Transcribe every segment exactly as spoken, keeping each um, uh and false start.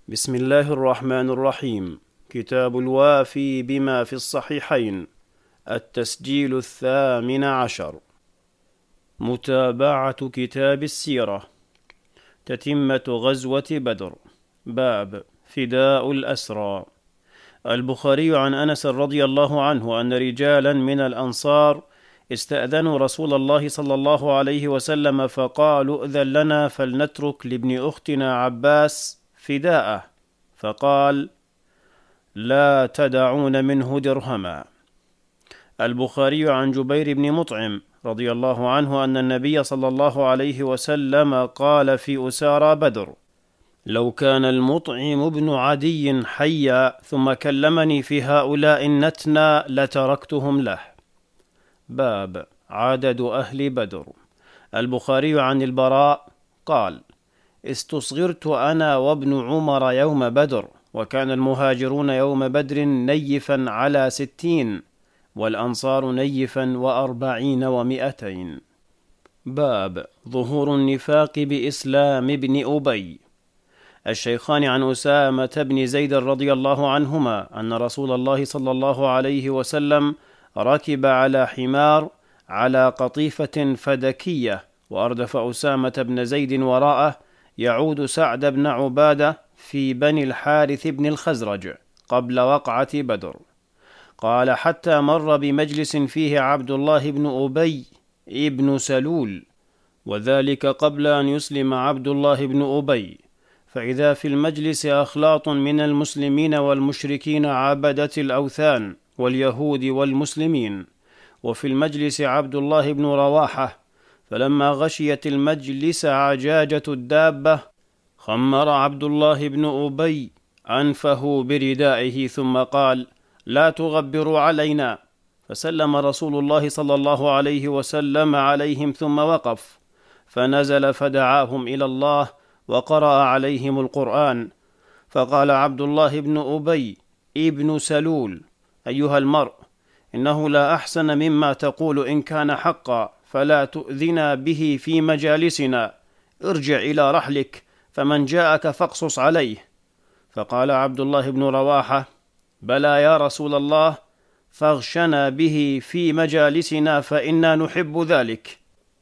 بسم الله الرحمن الرحيم. كتاب الوافي بما في الصحيحين، التسجيل الثامن عشر. متابعة كتاب السيرة. تتمة غزوة بدر. باب فداء الأسرى. البخاري عن أنس رضي الله عنه أن رجالا من الأنصار استأذنوا رسول الله صلى الله عليه وسلم فقالوا: ائذن لنا فلنترك لابن أختنا عباس فداءه، فقال: لا تدعون منه درهما. البخاري عن جبير بن مطعم رضي الله عنه أن النبي صلى الله عليه وسلم قال في أسارى بدر: لو كان المطعم بن عدي حيا ثم كلمني في هؤلاء النتنى لتركتهم له. باب عدد أهل بدر. البخاري عن البراء قال: استصغرت أنا وابن عمر يوم بدر، وكان المهاجرون يوم بدر نيفا على ستين، والأنصار نيفا وأربعين ومئتين. باب ظهور النفاق بإسلام ابن أبي. الشيخان عن أسامة بن زيد رضي الله عنهما أن رسول الله صلى الله عليه وسلم ركب على حمار على قطيفة فدكية، وأردف أسامة بن زيد وراءه يعود سعد بن عبادة في بني الحارث بن الخزرج قبل وقعة بدر. قال: حتى مر بمجلس فيه عبد الله بن أبي ابن سلول، وذلك قبل أن يسلم عبد الله بن أبي، فإذا في المجلس أخلاط من المسلمين والمشركين عابدة الأوثان واليهود والمسلمين، وفي المجلس عبد الله بن رواحة، فلما غشيت المجلس عجاجة الدابة خمر عبد الله بن أبي أنفه بردائه ثم قال: لا تغبروا علينا، فسلم رسول الله صلى الله عليه وسلم عليهم ثم وقف، فنزل فدعاهم إلى الله وقرأ عليهم القرآن. فقال عبد الله بن أبي ابن سلول: أيها المرء، إنه لا أحسن مما تقول إن كان حقا، فلا تؤذنا به في مجالسنا، ارجع إلى رحلك، فمن جاءك فاقصص عليه. فقال عبد الله بن رواحة: بلى يا رسول الله، فاغشنا به في مجالسنا فإنا نحب ذلك.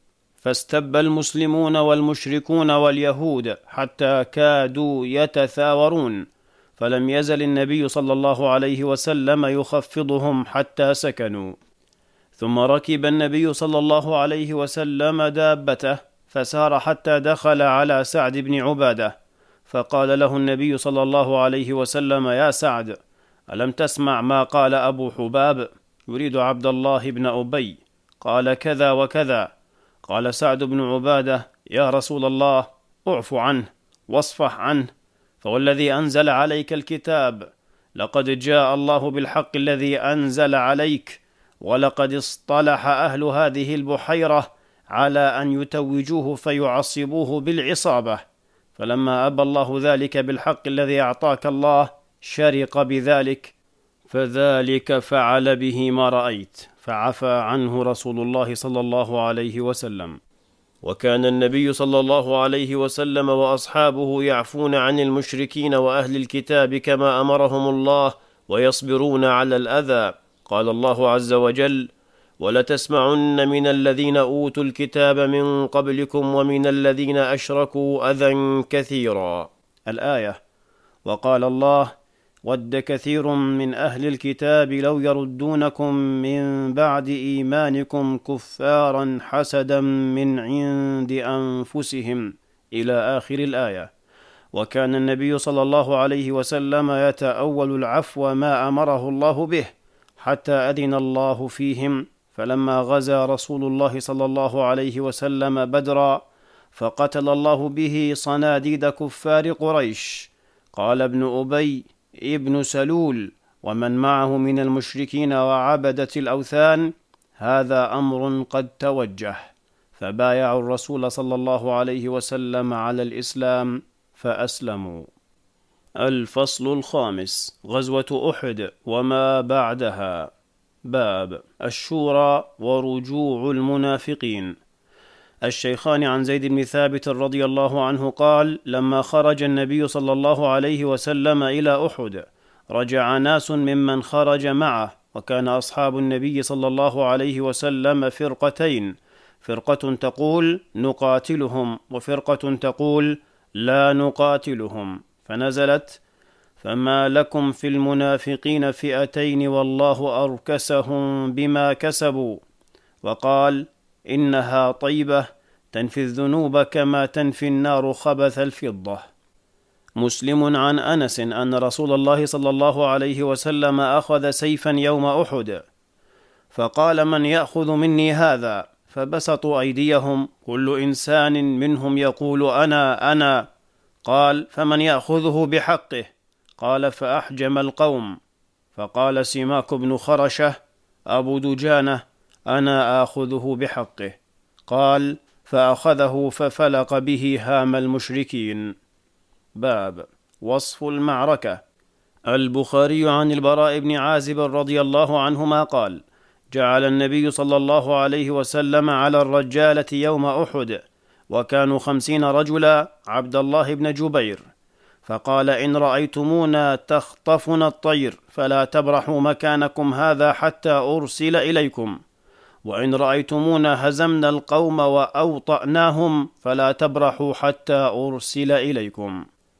فاستب المسلمون والمشركون واليهود حتى كادوا يتثاورون، فلم يزل النبي صلى الله عليه وسلم يخفضهم حتى سكنوا. ثم ركب النبي صلى الله عليه وسلم دابته فسار حتى دخل على سعد بن عبادة، فقال له النبي صلى الله عليه وسلم: يا سعد، ألم تسمع ما قال أبو حباب؟ يريد عبد الله بن أبي، قال كذا وكذا. قال سعد بن عبادة: يا رسول الله، اعف عنه واصفح عنه، فوالذي أنزل عليك الكتاب لقد جاء الله بالحق الذي أنزل عليك، ولقد اصطلح أهل هذه البحيرة على أن يتوجوه فيعصبوه بالعصابة، فلما أبى الله ذلك بالحق الذي أعطاك الله شرق بذلك، فذلك فعل به ما رأيت، فعفى عنه رسول الله صلى الله عليه وسلم. وكان النبي صلى الله عليه وسلم وأصحابه يعفون عن المشركين وأهل الكتاب كما أمرهم الله، ويصبرون على الأذى. قال الله عز وجل: ولتسمعن من الذين أوتوا الكتاب من قبلكم ومن الذين أشركوا أذى كثيرا. الآية. وقال الله: ود كثير من أهل الكتاب لو يردونكم من بعد إيمانكم كفارا حسدا من عند أنفسهم، إلى آخر الآية. وكان النبي صلى الله عليه وسلم يتأول العفو ما أمره الله به، حتى أذن الله فيهم، فلما غزا رسول الله صلى الله عليه وسلم بدرا فقتل الله به صناديد كفار قريش. قال ابن أبي ابن سلول ومن معه من المشركين وعبدة الأوثان: هذا أمر قد توجه، فبايعوا الرسول صلى الله عليه وسلم على الإسلام فأسلموا. الفصل الخامس: غزوة أحد وما بعدها. باب الشورى ورجوع المنافقين. الشيخان عن زيد بن ثابت رضي الله عنه قال: لما خرج النبي صلى الله عليه وسلم إلى أحد رجع ناس ممن خرج معه، وكان أصحاب النبي صلى الله عليه وسلم فرقتين، فرقة تقول نقاتلهم وفرقة تقول لا نقاتلهم، فنزلت: فما لكم في المنافقين فئتين والله أركسهم بما كسبوا، وقال: إنها طيبة تنفي الذنوب كما تنفي النار خبث الفضة. مسلم عن أنس أن رسول الله صلى الله عليه وسلم أخذ سيفا يوم أحد، فقال: من يأخذ مني هذا؟ فبسطوا أيديهم، كل إنسان منهم يقول أنا أنا. قال: فمن يأخذه بحقه؟ قال: فأحجم القوم، فقال سماك بن خرشة أبو دجانة: أنا آخذه بحقه. قال: فأخذه ففلق به هام المشركين. باب وصف المعركة. البخاري عن البراء بن عازب رضي الله عنهما قال: جعل النبي صلى الله عليه وسلم على الرجالة يوم أحد، وكانوا خمسين رجلا، عبد الله بن جبير، فقال: إن رأيتمونا تخطفنا الطير فلا تبرحوا مكانكم هذا حتى أرسل إليكم، وإن رأيتمونا هزمنا القوم وأوطأناهم فلا تبرحوا حتى أرسل إليكم،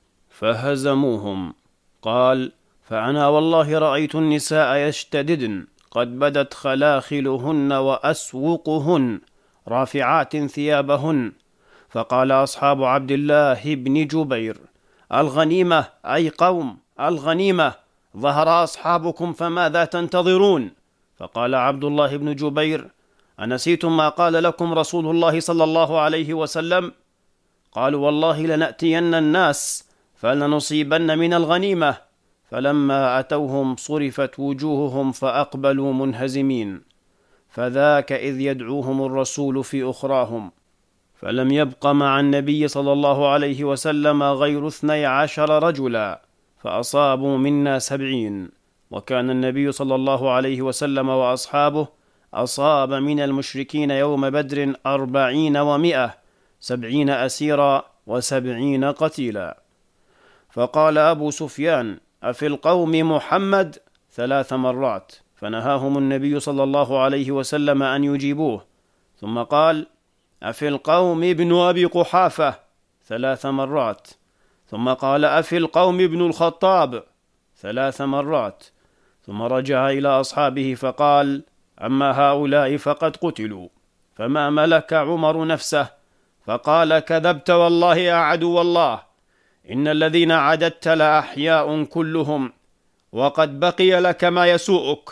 فهزموهم. قال: فأنا والله رأيت النساء يشتددن، قد بدت خلاخلهن وأسوقهن رافعات ثيابهن، فقال أصحاب عبد الله بن جبير: الغنيمة، أي قوم الغنيمة، ظهر أصحابكم فماذا تنتظرون؟ فقال عبد الله بن جبير: أنسيتم ما قال لكم رسول الله صلى الله عليه وسلم؟ قالوا: والله لنأتين الناس فلنصيبن من الغنيمة. فلما أتوهم صرفت وجوههم فأقبلوا منهزمين، فذاك إذ يدعوهم الرسول في أخراهم، فلم يبق مع النبي صلى الله عليه وسلم غير اثني عشر رجلا، فأصابوا منا سبعين، وكان النبي صلى الله عليه وسلم وأصحابه أصاب من المشركين يوم بدر أربعين ومئة، سبعين أسيرا وسبعين قتيلا. فقال أبو سفيان: أفي القوم محمد؟ ثلاث مرات، فنهاهم النبي صلى الله عليه وسلم أن يجيبوه، ثم قال: أفي القوم ابن أبي قحافة؟ ثلاث مرات، ثم قال: أفي القوم ابن الخطاب؟ ثلاث مرات، ثم رجع إلى أصحابه فقال: أما هؤلاء فقد قتلوا. فما ملك عمر نفسه، فقال: كذبت والله يا عدو الله، إن الذين عددت لأحياء كلهم، وقد بقي لك ما يسوءك.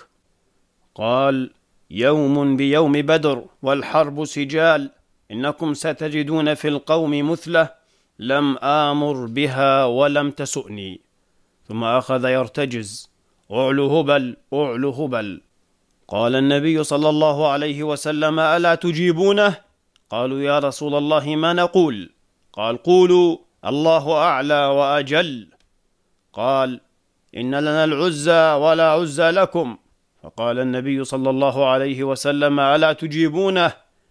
قال: يوم بيوم بدر والحرب سجال، إنكم ستجدون في القوم مثلة لم آمر بها ولم تسؤني. ثم أخذ يرتجز: أعلو هبل أعلو هبل. قال النبي صلى الله عليه وسلم: ألا تجيبونه؟ قالوا: يا رسول الله ما نقول؟ قال: قولوا: الله أعلى وأجل. قال: إن لنا العزى ولا عزى لكم. فقال النبي صلى الله عليه وسلم: ألا تجيبونه؟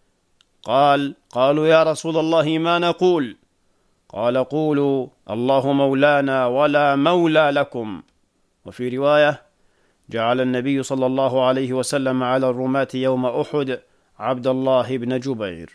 قال: قالوا: يا رسول الله ما نقول؟ قال: قولوا: الله مولانا ولا مولى لكم. وفي رواية: جعل النبي صلى الله عليه وسلم على الرماة يوم أحد عبد الله بن جبير.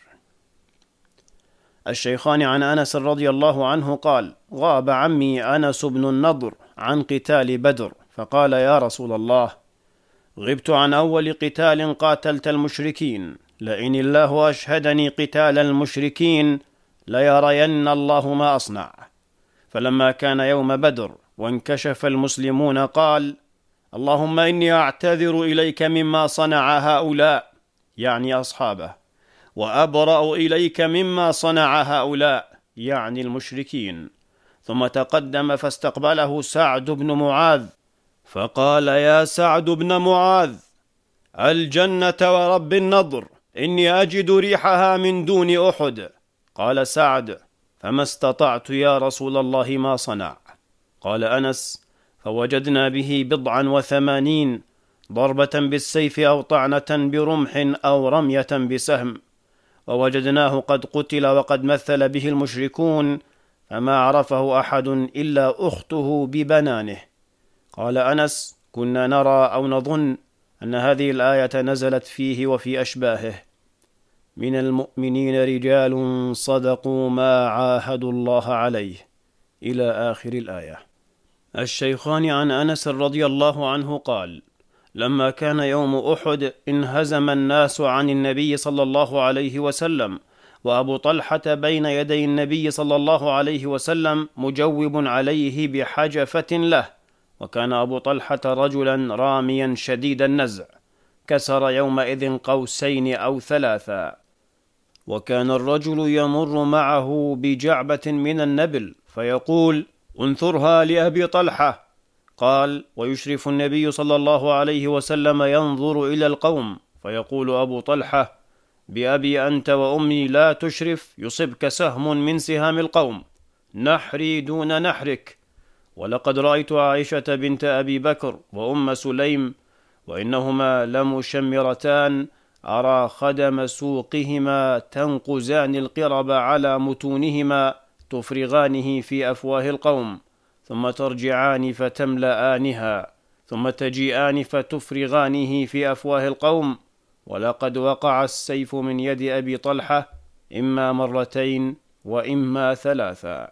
الشيخان عن أنس رضي الله عنه قال: غاب عمي أنس بن النضر عن قتال بدر، فقال: يا رسول الله، غبت عن أول قتال قاتلت المشركين، لئن الله أشهدني قتال المشركين ليرين الله ما أصنع. فلما كان يوم بدر وانكشف المسلمون قال: اللهم إني أعتذر إليك مما صنع هؤلاء، يعني أصحابه، وأبرأ إليك مما صنع هؤلاء، يعني المشركين. ثم تقدم فاستقبله سعد بن معاذ فقال: يا سعد بن معاذ، الجنة ورب النضر، إني أجد ريحها من دون أحد. قال سعد: فما استطعت يا رسول الله ما صنع. قال أنس: فوجدنا به بضعا وثمانين ضربة بالسيف أو طعنة برمح أو رمية بسهم، ووجدناه قد قتل وقد مثل به المشركون، فما عرفه أحد إلا أخته ببنانه. قال أنس: كنا نرى أو نظن أن هذه الآية نزلت فيه وفي أشباهه: من المؤمنين رجال صدقوا ما عاهدوا الله عليه، إلى آخر الآية. الشيخان عن أنس رضي الله عنه قال: لما كان يوم أحد انهزم الناس عن النبي صلى الله عليه وسلم، وأبو طلحة بين يدي النبي صلى الله عليه وسلم مجوب عليه بحجفة له، وكان أبو طلحة رجلا راميا شديد النزع، كسر يومئذ قوسين أو ثلاثا. وكان الرجل يمر معه بجعبة من النبل فيقول: انثرها لأبي طلحة. قال: ويشرف النبي صلى الله عليه وسلم ينظر إلى القوم فيقول أبو طلحة: بأبي أنت وأمي لا تشرف، يصبك سهم من سهام القوم، نحري دون نحرك. ولقد رأيت عائشة بنت أبي بكر وأم سليم وإنهما لمشمرتان، أرى خدم سوقهما تنقزان القرب على متونهما تفرغانه في أفواه القوم، ثم ترجعان فتملآنها، ثم تجيئان فتفرغانه في أفواه القوم. ولقد وقع السيف من يد أبي طلحة إما مرتين وإما ثلاثا.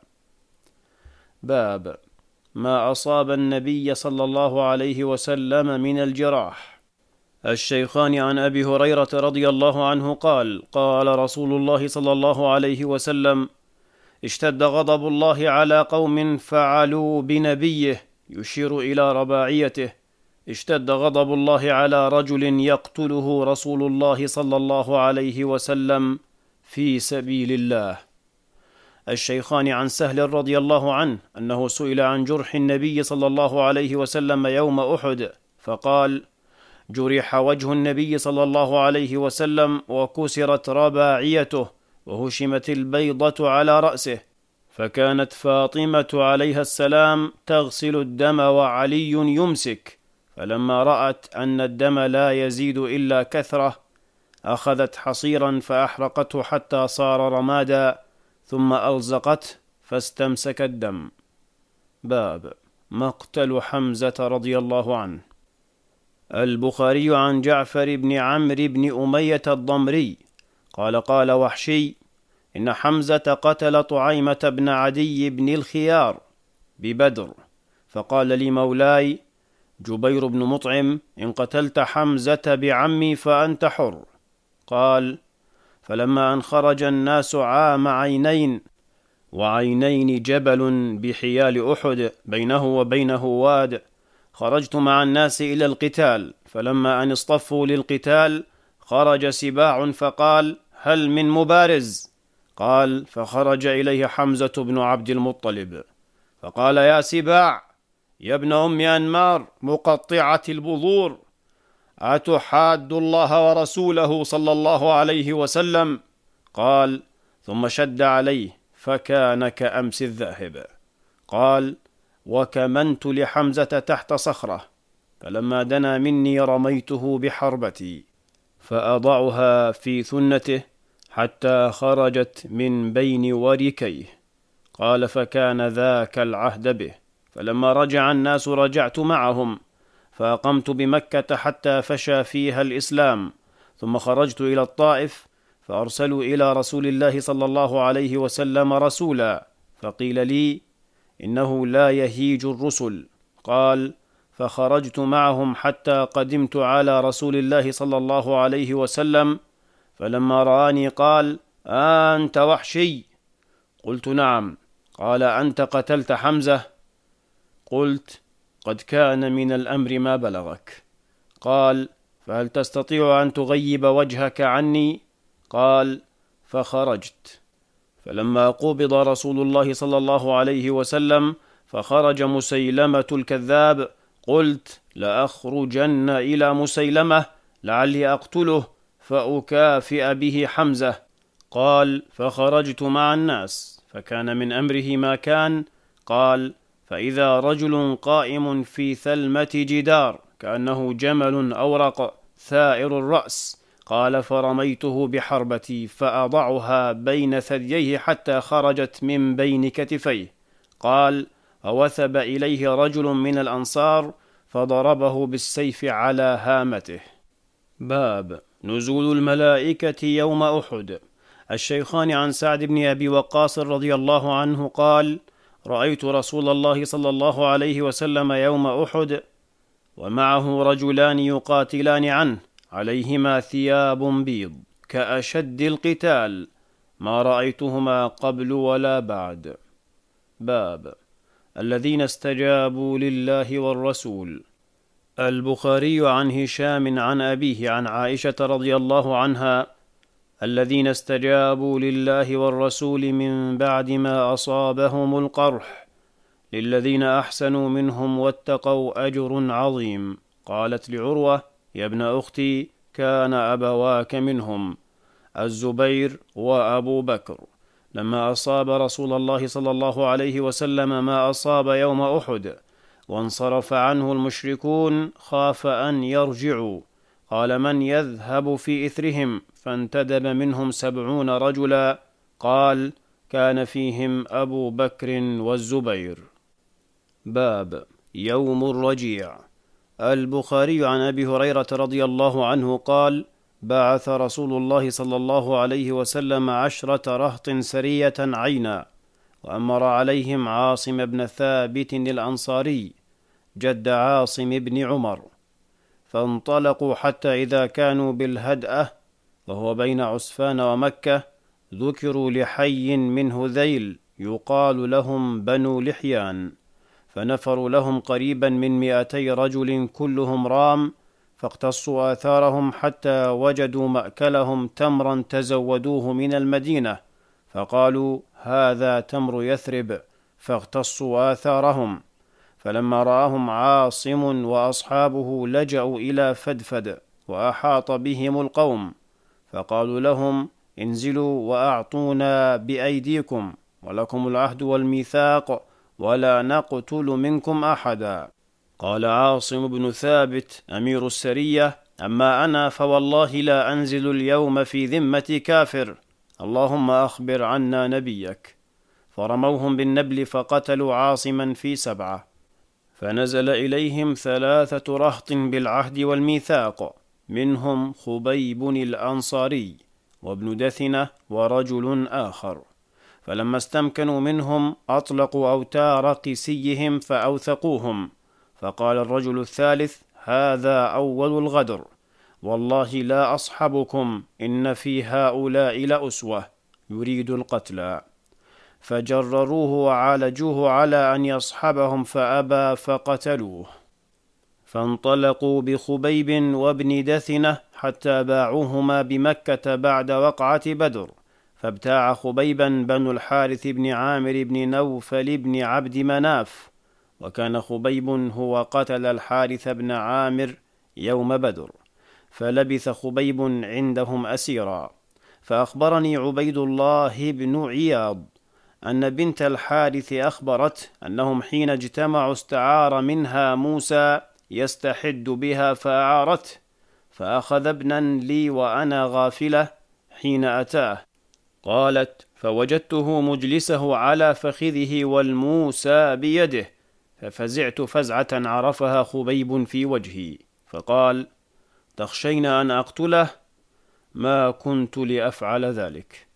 باب ما أصاب النبي صلى الله عليه وسلم من الجراح. الشيخان عن أبي هريرة رضي الله عنه قال: قال رسول الله صلى الله عليه وسلم: اشتد غضب الله على قوم فعلوا بنبيه، يشير إلى رباعيته: اشتد غضب الله على رجل يقتله رسول الله صلى الله عليه وسلم في سبيل الله. الشيخان عن سهل رضي الله عنه أنه سئل عن جرح النبي صلى الله عليه وسلم يوم أحد، فقال: جرح وجه النبي صلى الله عليه وسلم وكسرت رباعيته وهشمت البيضة على رأسه، فكانت فاطمة عليها السلام تغسل الدم وعلي يمسك، فلما رأت أن الدم لا يزيد إلا كثرة أخذت حصيرا فأحرقته حتى صار رمادا، ثم ألزقته فاستمسك الدم. باب مقتل حمزة رضي الله عنه. البخاري عن جعفر بن عمرو بن أمية الضمري قال: قال وحشي: إن حمزة قتل طعيمة بن عدي بن الخيار ببدر، فقال لي مولاي جبير بن مطعم: إن قتلت حمزة بعمي فأنت حر. قال: فلما أن خرج الناس عام عينين، وعينين جبل بحيال أحد بينه وبينه واد، خرجت مع الناس إلى القتال، فلما أن اصطفوا للقتال خرج سباع فقال: هل من مبارز؟ قال: فخرج إليه حمزة بن عبد المطلب فقال: يا سباع يا ابن أم أنمار مقطعة البذور، أتحاد الله ورسوله صلى الله عليه وسلم؟ قال: ثم شد عليه فكان كأمس الذاهب. قال: وكمنت لحمزة تحت صخرة، فلما دنا مني رميته بحربتي فأضعها في ثنته حتى خرجت من بين وركيه. قال: فكان ذاك العهد به، فلما رجع الناس رجعت معهم، فأقمت بمكة حتى فشى فيها الإسلام، ثم خرجت إلى الطائف فأرسلوا إلى رسول الله صلى الله عليه وسلم رسولا، فقيل لي: إنه لا يهيج الرسل. قال: فخرجت معهم حتى قدمت على رسول الله صلى الله عليه وسلم، فلما رآني قال: أنت وحشي؟ قلت: نعم. قال: أنت قتلت حمزة؟ قلت: قد كان من الأمر ما بلغك. قال: فهل تستطيع أن تغيب وجهك عني؟ قال: فخرجت. فلما قبض رسول الله صلى الله عليه وسلم فخرج مسيلمة الكذاب، قلت: لأخرجن إلى مسيلمة لعلي أقتله فأكافئ به حمزة. قال: فخرجت مع الناس، فكان من أمره ما كان. قال: فإذا رجل قائم في ثلمة جدار كأنه جمل أورق ثائر الرأس، قال: فرميته بحربتي فأضعها بين ثدييه حتى خرجت من بين كتفيه. قال: ووثب إليه رجل من الأنصار فضربه بالسيف على هامته. باب نزول الملائكة يوم أحد. الشيخان عن سعد بن أبي وقاص رضي الله عنه قال: رأيت رسول الله صلى الله عليه وسلم يوم أحد ومعه رجلان يقاتلان عنه عليهما ثياب بيض كأشد القتال، ما رأيتهما قبل ولا بعد. باب الذين استجابوا لله والرسول. البخاري عن هشام عن أبيه عن عائشة رضي الله عنها: الذين استجابوا لله والرسول من بعد ما أصابهم القرح للذين أحسنوا منهم واتقوا أجر عظيم. قالت لعروة: يا ابن أختي، كان أبواك منهم، الزبير وأبو بكر، لما أصاب رسول الله صلى الله عليه وسلم ما أصاب يوم أحد وانصرف عنه المشركون خاف أن يرجعوا، قال: من يذهب في إثرهم؟ فانتدب منهم سبعون رجلا. قال: كان فيهم أبو بكر والزبير. باب يوم الرجيع. البخاري عن أبي هريرة رضي الله عنه قال: بعث رسول الله صلى الله عليه وسلم عشرة رهط سرية عينا، وأمر عليهم عاصم بن ثابت الأنصاري جد عاصم بن عمر، فانطلقوا حتى إذا كانوا بالهدأة وهو بين عسفان ومكة ذكروا لحي من هذيل يقال لهم بنو لحيان، فنفروا لهم قريبا من مئتي رجل كلهم رام، فاقتصوا آثارهم حتى وجدوا مأكلهم تمرا تزودوه من المدينة، فقالوا: هذا تمر يثرب، فاقتصوا آثارهم. فلما رآهم عاصم وأصحابه لجأوا إلى فدفد وأحاط بهم القوم، فقالوا لهم: انزلوا وأعطونا بأيديكم، ولكم العهد والميثاق، ولا نقتل منكم أحدا. قال عاصم بن ثابت أمير السرية: أما أنا فوالله لا أنزل اليوم في ذمة كافر، اللهم أخبر عنا نبيك. فرموهم بالنبل فقتلوا عاصما في سبعة. فنزل إليهم ثلاثة رهط بالعهد والميثاق، منهم خبيب الأنصاري وابن دثنة ورجل آخر، فلما استمكنوا منهم أطلقوا أوتار قسيهم فأوثقوهم. فقال الرجل الثالث: هذا أول الغدر، والله لا أصحبكم، إن في هؤلاء لأسوة، يريد القتل. فجرروه وعالجوه على أن يصحبهم فأبى فقتلوه. فانطلقوا بخبيب وابن دثنة حتى باعوهما بمكة بعد وقعة بدر، فابتاع خبيبا بنو الحارث بن عامر بن نوفل بن عبد مناف، وكان خبيب هو قتل الحارث بن عامر يوم بدر، فلبث خبيب عندهم أسيرا. فأخبرني عبيد الله بن عياض أن بنت الحارث أخبرت أنهم حين اجتمعوا استعار منها موسى يستحد بها فأعارته، فأخذ ابنا لي وأنا غافلة حين أتاه. قالت: فوجدته مجلسه على فخذه والموسى بيده، ففزعت فزعة عرفها خبيب في وجهي، فقال: تخشين أن أقتله؟ ما كنت لأفعل ذلك،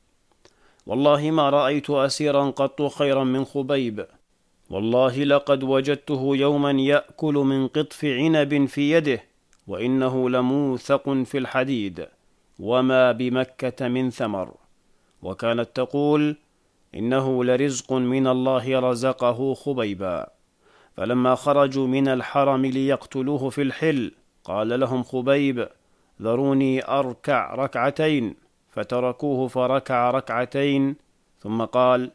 والله ما رأيت أسيرا قط خيرا من خبيب، والله لقد وجدته يوما يأكل من قطف عنب في يده، وإنه لموثق في الحديد، وما بمكة من ثمر. وكانت تقول: إنه لرزق من الله رزقه خبيبا. فلما خرجوا من الحرم ليقتلوه في الحل قال لهم خبيب: ذروني أركع ركعتين، فتركوه فركع ركعتين، ثم قال: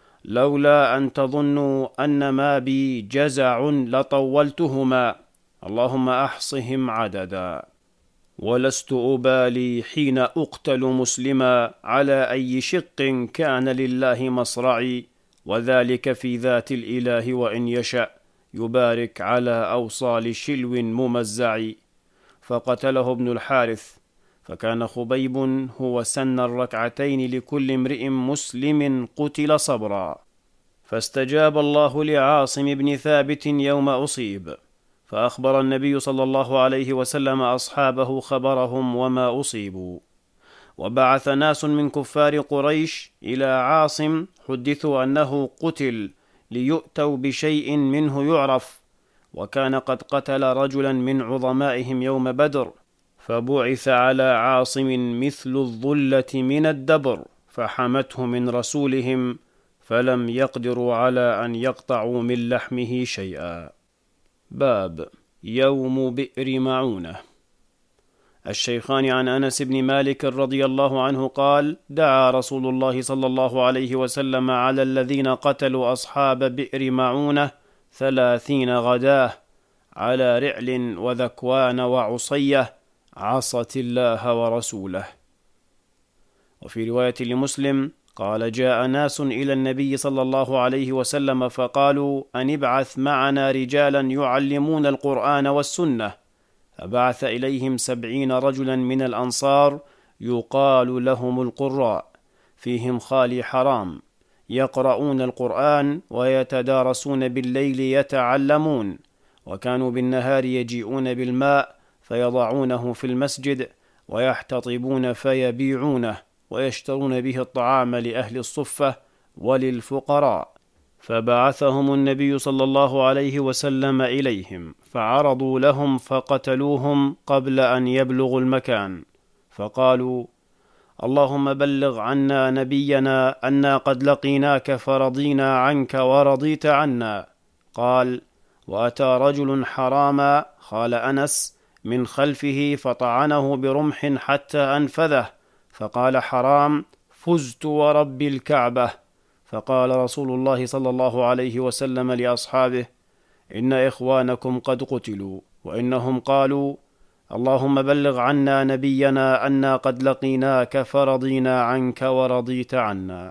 لولا أن تظنوا أن ما بي جزع لطولتهما، اللهم أحصهم عددا، ولست أبالي حين أقتل مسلما على أي شق كان لله مصرعي، وذلك في ذات الإله وإن يشأ يبارك على أوصال شلو ممزع. فقتله ابن الحارث، فكان خبيب هو سن الركعتين لكل امرئ مسلم قتل صبرا. فاستجاب الله لعاصم بن ثابت يوم أصيب، فأخبر النبي صلى الله عليه وسلم أصحابه خبرهم وما أصيبوا. وبعث ناس من كفار قريش إلى عاصم حدثوا أنه قتل ليؤتوا بشيء منه يعرف، وكان قد قتل رجلا من عظمائهم يوم بدر، فبعث على عاصم مثل الظلة من الدبر فحمته من رسولهم، فلم يقدروا على أن يقطعوا من لحمه شيئا. باب يوم بئر معونة. الشيخان عن أنس بن مالك رضي الله عنه قال: دعا رسول الله صلى الله عليه وسلم على الذين قتلوا أصحاب بئر معونة ثلاثين غداه على رعل وذكوان وعصية عصت الله ورسوله. وفي رواية لمسلم قال: جاء ناس إلى النبي صلى الله عليه وسلم فقالوا: أن ابعث معنا رجالا يعلمون القرآن والسنة، فبعث إليهم سبعين رجلا من الأنصار يقال لهم القراء، فيهم خالي حرام، يقرؤون القرآن ويتدارسون بالليل يتعلمون، وكانوا بالنهار يجيئون بالماء فيضعونه في المسجد ويحتطبون فيبيعونه ويشترون به الطعام لأهل الصفة وللفقراء. فبعثهم النبي صلى الله عليه وسلم إليهم فعرضوا لهم فقتلوهم قبل أن يبلغوا المكان، فقالوا: اللهم بلغ عنا نبينا أنا قد لقيناك فرضينا عنك ورضيت عنا. قال: وأتى رجل حراما، قال أنس، من خلفه فطعنه برمح حتى أنفذه، فقال حرام: فزت ورب الكعبة. فقال رسول الله صلى الله عليه وسلم لأصحابه: إن إخوانكم قد قتلوا، وإنهم قالوا: اللهم بلغ عنا نبينا أنا قد لقيناك فرضينا عنك ورضيت عنا.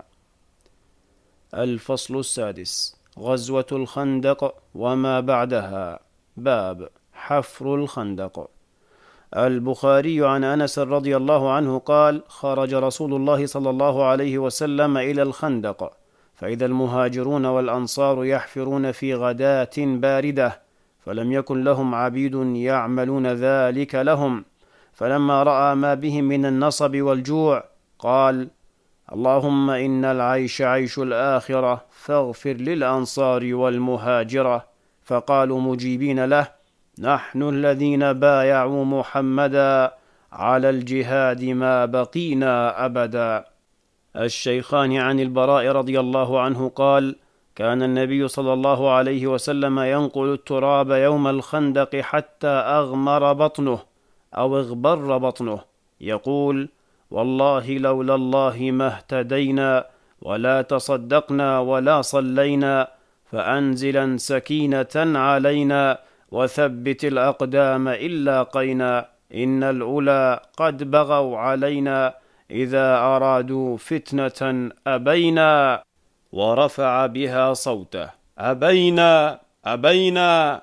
الفصل السادس: غزوة الخندق وما بعدها. باب حفر الخندق. البخاري عن أنس رضي الله عنه قال: خرج رسول الله صلى الله عليه وسلم إلى الخندق، فإذا المهاجرون والأنصار يحفرون في غداة باردة، فلم يكن لهم عبيد يعملون ذلك لهم، فلما رأى ما بهم من النصب والجوع قال: اللهم إن العيش عيش الآخرة، فاغفر للأنصار والمهاجرة. فقالوا مجيبين له: نحن الذين بايعوا محمدا على الجهاد ما بقينا أبدا. الشيخان عن البراء رضي الله عنه قال: كان النبي صلى الله عليه وسلم ينقل التراب يوم الخندق حتى أغمر بطنه أو اغبر بطنه، يقول: والله لولا الله ما اهتدينا ولا تصدقنا ولا صلينا، فأنزلا سكينة علينا وثبت الأقدام إن لاقينا، إن الأولى قد بغوا علينا، إذا أرادوا فتنة أبينا. ورفع بها صوته: أبينا أبينا.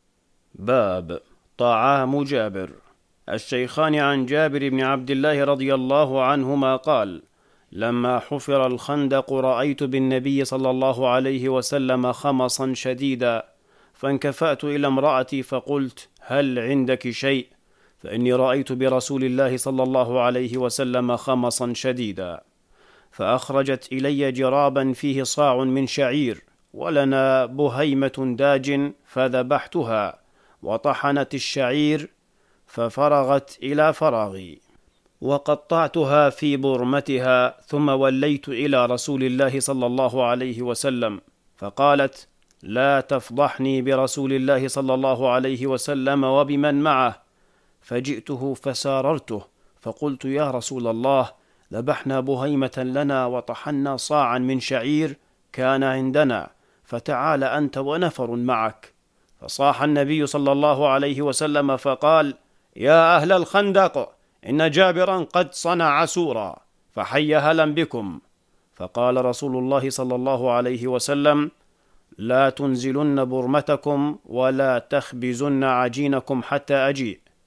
باب طعام جابر. الشيخان عن جابر بن عبد الله رضي الله عنهما قال: لما حفر الخندق رأيت بالنبي صلى الله عليه وسلم خمصا شديدا، فانكفأت إلى امرأتي فقلت: هل عندك شيء؟ فإني رأيت برسول الله صلى الله عليه وسلم خمصا شديدا. فأخرجت إلي جرابا فيه صاع من شعير، ولنا بهيمة داج، فذبحتها وطحنت الشعير ففرغت إلى فراغي، وقطعتها في برمتها، ثم وليت إلى رسول الله صلى الله عليه وسلم، فقالت: لا تفضحني برسول الله صلى الله عليه وسلم وبمن معه. فجئته فساررته فقلت: يا رسول الله، ذبحنا بهيمة لنا وطحنا صاعا من شعير كان عندنا، فتعال أنت ونفر معك. فصاح النبي صلى الله عليه وسلم فقال: يا أهل الخندق، إن جابرا قد صنع سورا، فحي هلا بكم. فقال رسول الله صلى الله عليه وسلم: لا تنزلن برمتكم ولا تخبزن عجينكم حتى أجيء.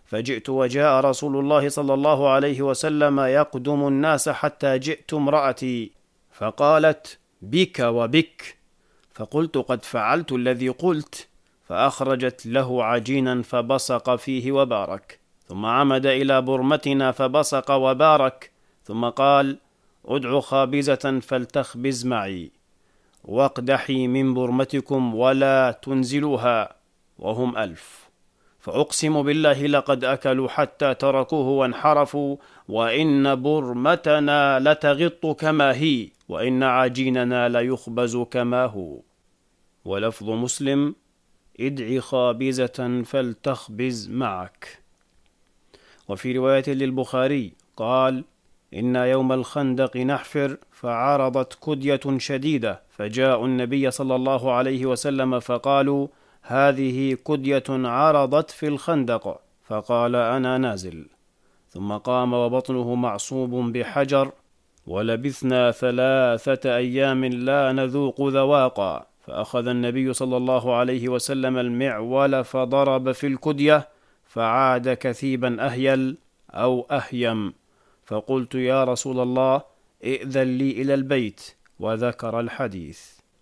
فجئت وجاء رسول الله صلى الله عليه وسلم يقدم الناس حتى جئت امرأتي فقالت: بك وبك. فقلت: قد فعلت الذي قلت. فأخرجت له عجينا فبصق فيه وبارك، ثم عمد إلى برمتنا فبصق وبارك، ثم قال: ادع خابزة فلتخبز معي، واقدحي من برمتكم ولا تنزلوها، وهم ألف. فأقسم بالله لقد أكلوا حتى تركوه وانحرفوا، وإن برمتنا لتغط كما هي، وإن عجيننا ليخبز كما هو. ولفظ مسلم: ادع خابزة فلتخبز معك. وفي رواية للبخاري قال: إن يوم الخندق نحفر فعرضت كدية شديدة، فجاءوا النبي صلى الله عليه وسلم فقالوا: هذه كدية عرضت في الخندق، فقال: أنا نازل. ثم قام وبطنه معصوب بحجر، ولبثنا ثلاثة أيام لا نذوق ذواقا، فأخذ النبي صلى الله عليه وسلم المعول فضرب في الكدية فعاد كثيبا أهيل أو أهيم، فقلت: يا رسول الله ائذن لي إلى البيت، وذكر الحديث.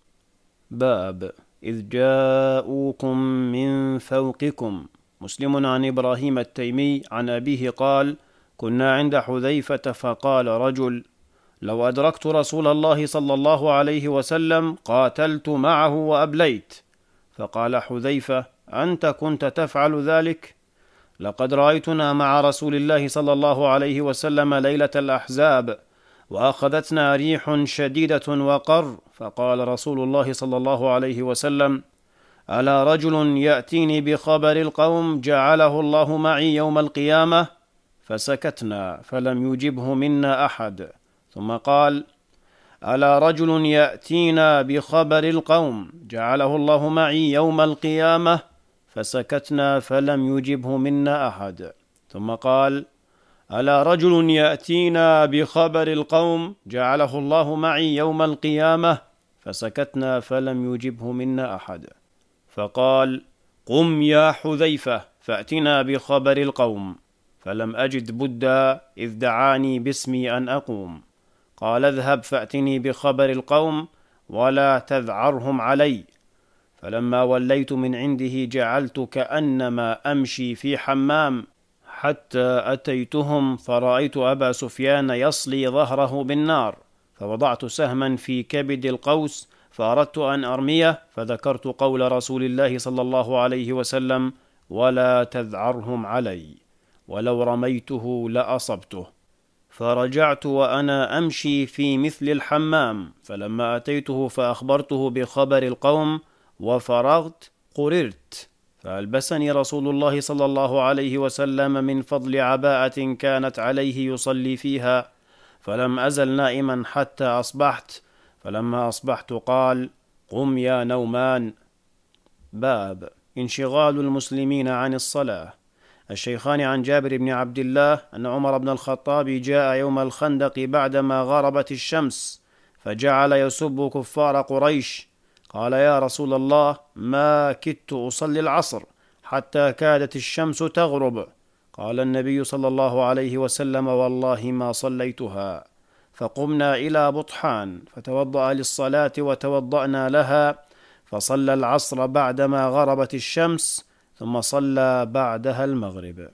باب إذ جاءوكم من فوقكم. مسلم عن إبراهيم التيمي عن أبيه قال: كنا عند حذيفة فقال رجل: لو أدركت رسول الله صلى الله عليه وسلم قاتلت معه وأبليت. فقال حذيفة: أنت كنت تفعل ذلك؟ لقد رأيتنا مع رسول الله صلى الله عليه وسلم ليلة الأحزاب، وأخذتنا ريح شديدة وقر، فقال رسول الله صلى الله عليه وسلم: ألا رجل يأتيني بخبر القوم جعله الله معي يوم القيامة؟ فسكتنا فلم يجبه منا أحد، ثم قال: ألا رجل يأتينا بخبر القوم جعله الله معي يوم القيامة؟ فسكتنا فلم يجبه منا أحد، ثم قال: ألا رجل يأتينا بخبر القوم جعله الله معي يوم القيامة؟ فسكتنا فلم يجبه منا أحد، فقال: قم يا حذيفة فأتنا بخبر القوم. فلم أجد بدا إذ دعاني باسمي أن أقوم. قال: اذهب فأتني بخبر القوم ولا تذعرهم علي. فلما وليت من عنده جعلت كأنما أمشي في حمام، حتى أتيتهم فرأيت أبا سفيان يصلي ظهره بالنار، فوضعت سهما في كبد القوس فأردت أن أرميه، فذكرت قول رسول الله صلى الله عليه وسلم: ولا تذعرهم علي، ولو رميته لأصبته. فرجعت وأنا أمشي في مثل الحمام، فلما أتيته فأخبرته بخبر القوم وفرغت قررت، فألبسني رسول الله صلى الله عليه وسلم من فضل عباءة كانت عليه يصلي فيها، فلم أزل نائما حتى أصبحت، فلما أصبحت قال: قم يا نومان. باب انشغال المسلمين عن الصلاة. الشيخان عن جابر بن عبد الله أن عمر بن الخطاب جاء يوم الخندق بعدما غربت الشمس، فجعل يسب كفار قريش. قال: يا رسول الله، ما كدت أصلي العصر حتى كادت الشمس تغرب. قال النبي صلى الله عليه وسلم: والله ما صليتها. فقمنا إلى بطحان فتوضأ للصلاة وتوضأنا لها، فصلى العصر بعدما غربت الشمس، ثم صلى بعدها المغرب.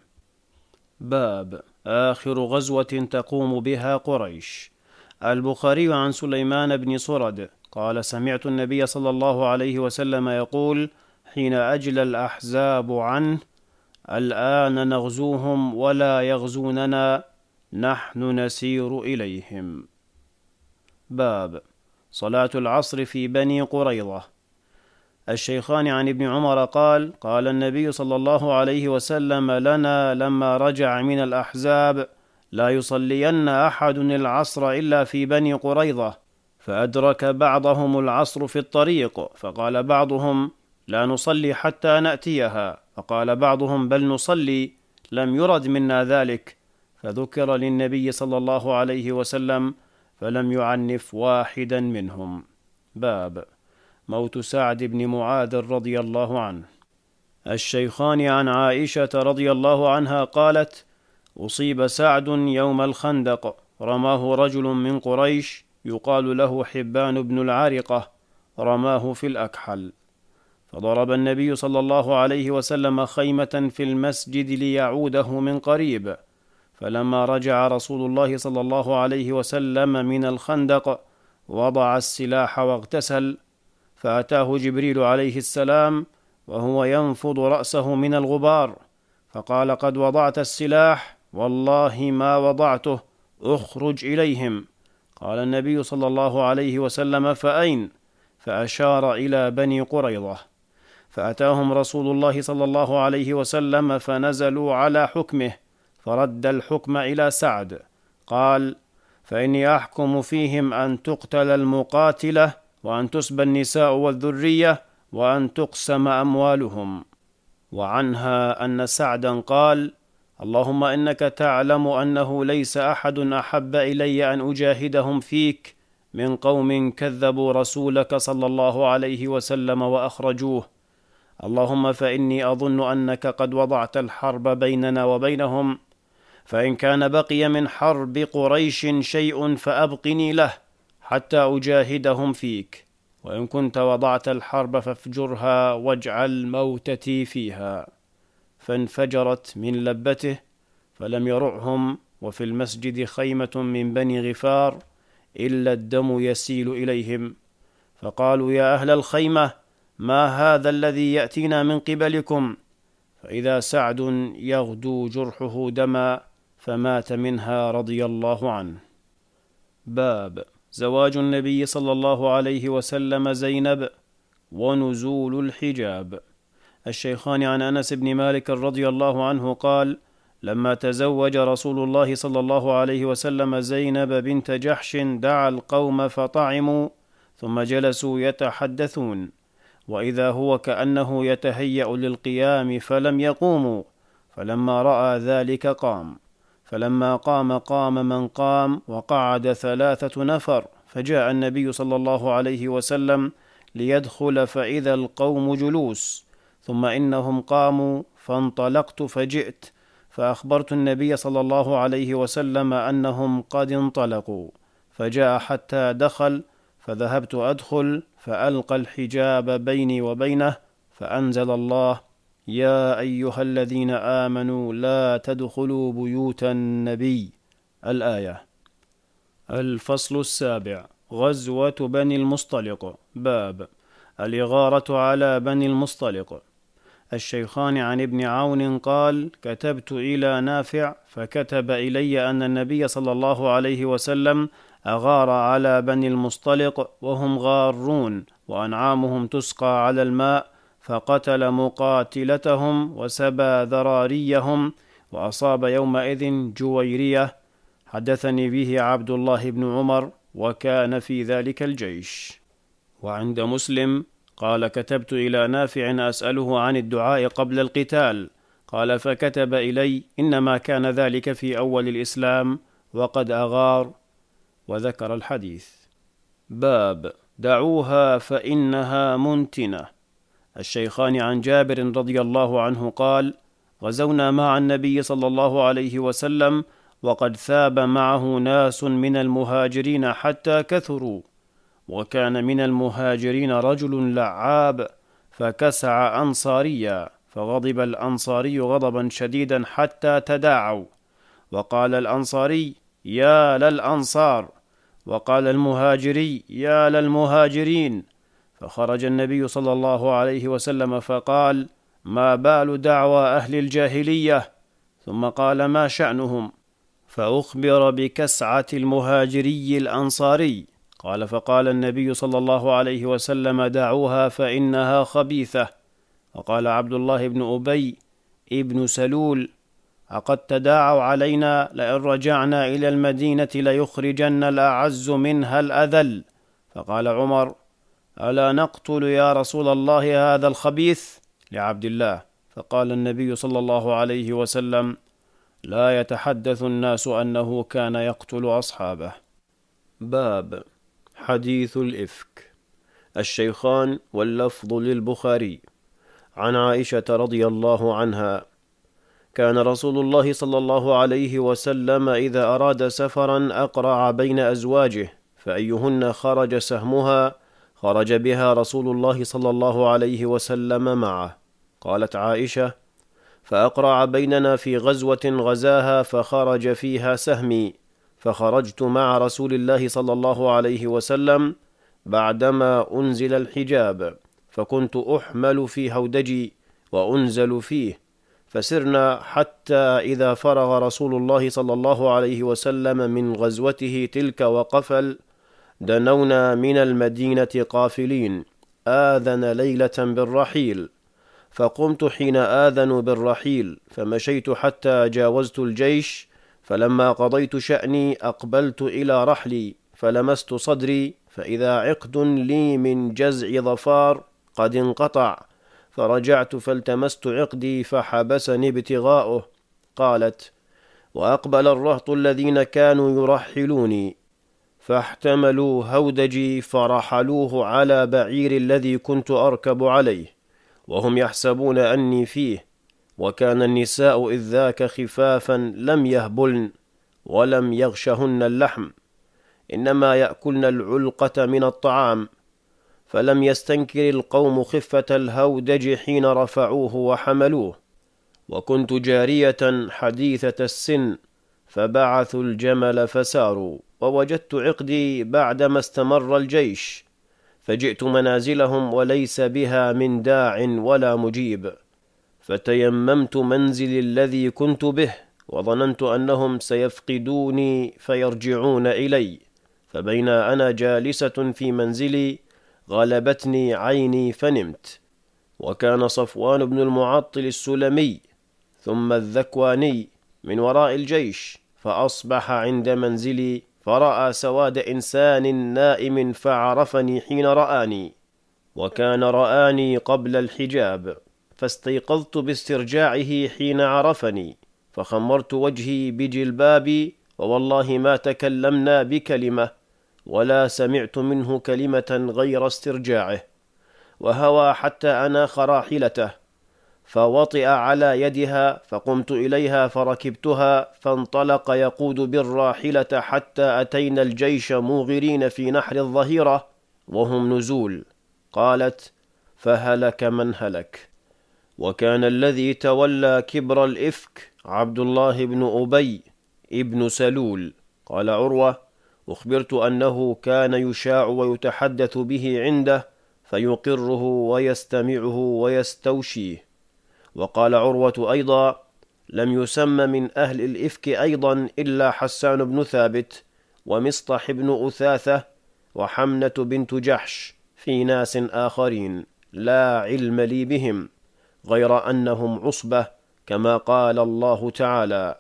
باب آخر غزوة تقوم بها قريش. البخاري عن سليمان بن صرد قال: سمعت النبي صلى الله عليه وسلم يقول حين أجل الأحزاب عنه: الآن نغزوهم ولا يغزوننا، نحن نسير إليهم. باب صلاة العصر في بني قريظة. الشيخان عن ابن عمر قال: قال النبي صلى الله عليه وسلم لنا لما رجع من الأحزاب: لا يصلين أحد العصر إلا في بني قريظة. فأدرك بعضهم العصر في الطريق، فقال بعضهم: لا نصلي حتى نأتيها، فقال بعضهم: بل نصلي، لم يرد منا ذلك، فذكر للنبي صلى الله عليه وسلم فلم يعنف واحدا منهم. باب موت سعد بن معاذ رضي الله عنه. الشيخان عن عائشة رضي الله عنها قالت: أصيب سعد يوم الخندق، رماه رجل من قريش يقال له حبان بن العارقة، رماه في الأكحل، فضرب النبي صلى الله عليه وسلم خيمة في المسجد ليعوده من قريب، فلما رجع رسول الله صلى الله عليه وسلم من الخندق وضع السلاح واغتسل، فأتاه جبريل عليه السلام وهو ينفض رأسه من الغبار، فقال: قد وضعت السلاح؟ والله ما وضعته، اخرج إليهم. قال النبي صلى الله عليه وسلم: فأين؟ فأشار إلى بني قريظة، فأتاهم رسول الله صلى الله عليه وسلم فنزلوا على حكمه، فرد الحكم إلى سعد، قال: فإني أحكم فيهم أن تقتل المقاتلة، وأن تسبى النساء والذرية، وأن تقسم أموالهم. وعنها أن سعدا قال: اللهم إنك تعلم أنه ليس أحد أحب إلي أن أجاهدهم فيك من قوم كذبوا رسولك صلى الله عليه وسلم وأخرجوه، اللهم فإني أظن أنك قد وضعت الحرب بيننا وبينهم، فإن كان بقي من حرب قريش شيء فأبقني له حتى أجاهدهم فيك، وإن كنت وضعت الحرب فافجرها واجعل موتتي فيها. فانفجرت من لبته فلم يرعهم، وفي المسجد خيمة من بني غفار إلا الدم يسيل إليهم، فقالوا: يا أهل الخيمة، ما هذا الذي يأتينا من قبلكم؟ فإذا سعد يغدو جرحه دما، فمات منها رضي الله عنه. باب زواج النبي صلى الله عليه وسلم زينب ونزول الحجاب. الشيخان عن أنس بن مالك رضي الله عنه قال: لما تزوج رسول الله صلى الله عليه وسلم زينب بنت جحش دعا القوم فطعموا، ثم جلسوا يتحدثون، وإذا هو كأنه يتهيأ للقيام فلم يقوموا، فلما رأى ذلك قام، فلما قام قام من قام، وقعد ثلاثة نفر، فجاء النبي صلى الله عليه وسلم ليدخل فإذا القوم جلوس، ثم إنهم قاموا، فانطلقت فجئت فأخبرت النبي صلى الله عليه وسلم أنهم قد انطلقوا، فجاء حتى دخل، فذهبت أدخل فألقى الحجاب بيني وبينه، فأنزل الله: يا أيها الذين آمنوا لا تدخلوا بيوت النبي، الآية. الفصل السابع: غزوة بني المصطلق. باب الإغارة على بني المصطلق. الشيخان عن ابن عون قال: كتبت إلى نافع فكتب إلي أن النبي صلى الله عليه وسلم أغار على بني المصطلق وهم غارون، وأنعامهم تسقى على الماء، فقتل مقاتلتهم وسبى ذراريهم، وأصاب يومئذ جويرية. حدثني به عبد الله بن عمر، وكان في ذلك الجيش. وعند مسلم قال: كتبت إلى نافع أسأله عن الدعاء قبل القتال، قال: فكتب إلي: إنما كان ذلك في أول الإسلام وقد أغار، وذكر الحديث. باب دعوها فإنها منتنة. الشيخان عن جابر رضي الله عنه قال: غزونا مع النبي صلى الله عليه وسلم وقد ثاب معه ناس من المهاجرين حتى كثروا، وكان من المهاجرين رجل لعاب فكسع أنصاريا، فغضب الأنصاري غضبا شديدا حتى تداعوا، وقال الأنصاري: يا للأنصار، وقال المهاجري: يا للمهاجرين. فخرج النبي صلى الله عليه وسلم فقال: ما بال دعوى أهل الجاهلية؟ ثم قال: ما شأنهم؟ فأخبر بكسعة المهاجري الأنصاري، قال: فقال النبي صلى الله عليه وسلم: دعوها فإنها خبيثة. وقال عبد الله بن أبي ابن سلول: أقد تداعوا علينا، لئن رجعنا إلى المدينة ليخرجن الأعز منها الأذل. فقال عمر: ألا نقتل يا رسول الله هذا الخبيث؟ لعبد الله. فقال النبي صلى الله عليه وسلم: لا يتحدث الناس أنه كان يقتل أصحابه. باب حديث الإفك. الشيخان واللفظ للبخاري. عن عائشة رضي الله عنها: كان رسول الله صلى الله عليه وسلم إذا أراد سفرا أقرع بين أزواجه، فأيهن خرج سهمها خرج بها رسول الله صلى الله عليه وسلم معه. قالت عائشة: فأقرع بيننا في غزوة غزاها فخرج فيها سهمي، فخرجت مع رسول الله صلى الله عليه وسلم بعدما أنزل الحجاب، فكنت أحمل في هودجي وأنزل فيه، فسرنا حتى إذا فرغ رسول الله صلى الله عليه وسلم من غزوته تلك وقفل، دنونا من المدينة قافلين، آذن ليلة بالرحيل، فقمت حين آذنوا بالرحيل، فمشيت حتى جاوزت الجيش، فلما قضيت شأني أقبلت إلى رحلي، فلمست صدري، فإذا عقد لي من جزع ظفار قد انقطع، فرجعت فالتمست عقدي فحبسني ابتغاؤه. قالت: وأقبل الرهط الذين كانوا يرحلوني، فاحتملوا هودجي فرحلوه على بعير الذي كنت أركب عليه، وهم يحسبون أني فيه، وكان النساء إذ ذاك خفافا لم يهبلن ولم يغشهن اللحم، إنما يأكلن العلقة من الطعام، فلم يستنكر القوم خفة الهودج حين رفعوه وحملوه، وكنت جارية حديثة السن، فبعثوا الجمل فساروا، ووجدت عقدي بعدما استمر الجيش، فجئت منازلهم وليس بها من داع ولا مجيب، فتيممت منزلي الذي كنت به، وظننت أنهم سيفقدوني فيرجعون إلي، فبين أنا جالسة في منزلي غلبتني عيني فنمت. وكان صفوان بن المعطل السلمي ثم الذكواني من وراء الجيش، فأصبح عند منزلي فرأى سواد إنسان نائم فعرفني حين رآني، وكان رآني قبل الحجاب، فاستيقظت باسترجاعه حين عرفني، فخمرت وجهي بجلبابي، ووالله ما تكلمنا بكلمة ولا سمعت منه كلمة غير استرجاعه، وهوى حتى أناخ راحلته، فوطئ على يدها، فقمت إليها فركبتها، فانطلق يقود بالراحلة حتى أتينا الجيش موغرين في نحر الظهيرة وهم نزول. قالت: فهلك من هلك. وكان الذي تولى كبر الإفك عبد الله بن أبي ابن سلول. قال عروة: أخبرت أنه كان يشاع ويتحدث به عنده، فيقره ويستمعه ويستوشيه. وقال عروة أيضا: لم يسم من أهل الإفك أيضا إلا حسان بن ثابت ومصطح بن أثاثة وحمنة بنت جحش، في ناس آخرين لا علم لي بهم، غير أنهم عصبة، كما قال الله تعالى: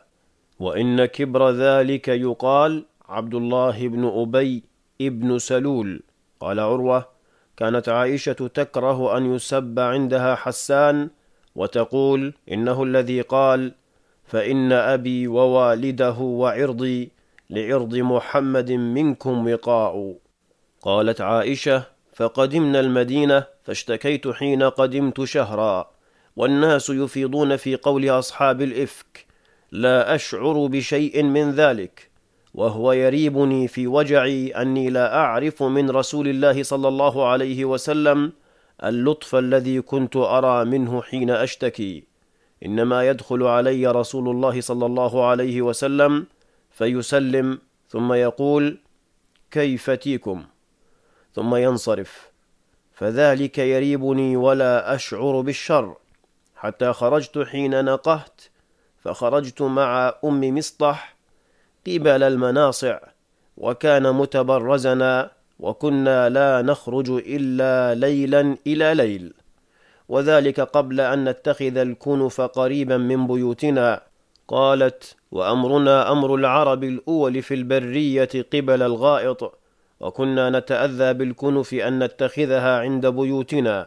وإن كبر ذلك يقال عبد الله بن أبي ابن سلول. قال عروة: كانت عائشة تكره أن يسب عندها حسان، وتقول: إنه الذي قال: فإن أبي ووالده وعرضي لعرض محمد منكم وقاء. قالت عائشة: فقدمنا المدينة، فاشتكيت حين قدمت شهرا، والناس يفيضون في قول أصحاب الإفك، لا أشعر بشيء من ذلك، وهو يريبني في وجعي أني لا أعرف من رسول الله صلى الله عليه وسلم اللطف الذي كنت أرى منه حين أشتكي، إنما يدخل علي رسول الله صلى الله عليه وسلم فيسلم، ثم يقول: كيف تيكم؟ ثم ينصرف، فذلك يريبني ولا أشعر بالشر، حتى خرجت حين نقهت، فخرجت مع أم مصطح قبل المناصع، وكان متبرزنا، وكنا لا نخرج إلا ليلا إلى ليل، وذلك قبل أن نتخذ الكنف قريبا من بيوتنا. قالت: وأمرنا أمر العرب الأول في البرية قبل الغائط، وكنا نتأذى بالكنف أن نتخذها عند بيوتنا.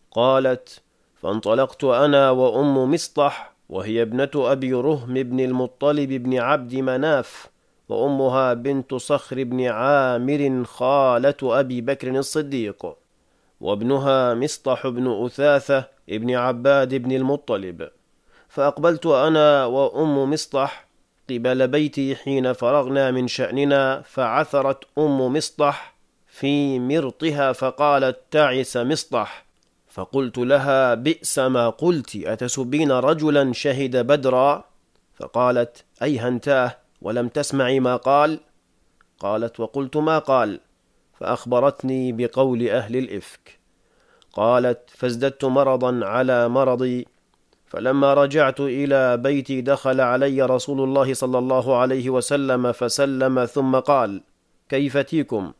قالت: فانطلقت أنا وأم مصطح، وهي ابنة أبي رهم بن المطلب بن عبد مناف، وأمها بنت صخر بن عامر خالة أبي بكر الصديق، وابنها مصطح بن أثاثة ابن عباد بن المطلب، فأقبلت أنا وأم مصطح قبل بيتي حين فرغنا من شأننا، فعثرت أم مصطح في مرطها فقالت: تعس مصطح. فقلت لها: بئس ما قلت، أتسبين رجلا شهد بدرا؟ فقالت: أيهنتاه ولم تسمعي ما قال؟ قالت: وقلت ما قال؟ فأخبرتني بقول أهل الإفك. قالت: فازددت مرضا على مرضي، فلما رجعت إلى بيتي دخل علي رسول الله صلى الله عليه وسلم فسلم ثم قال: كيف تيكم؟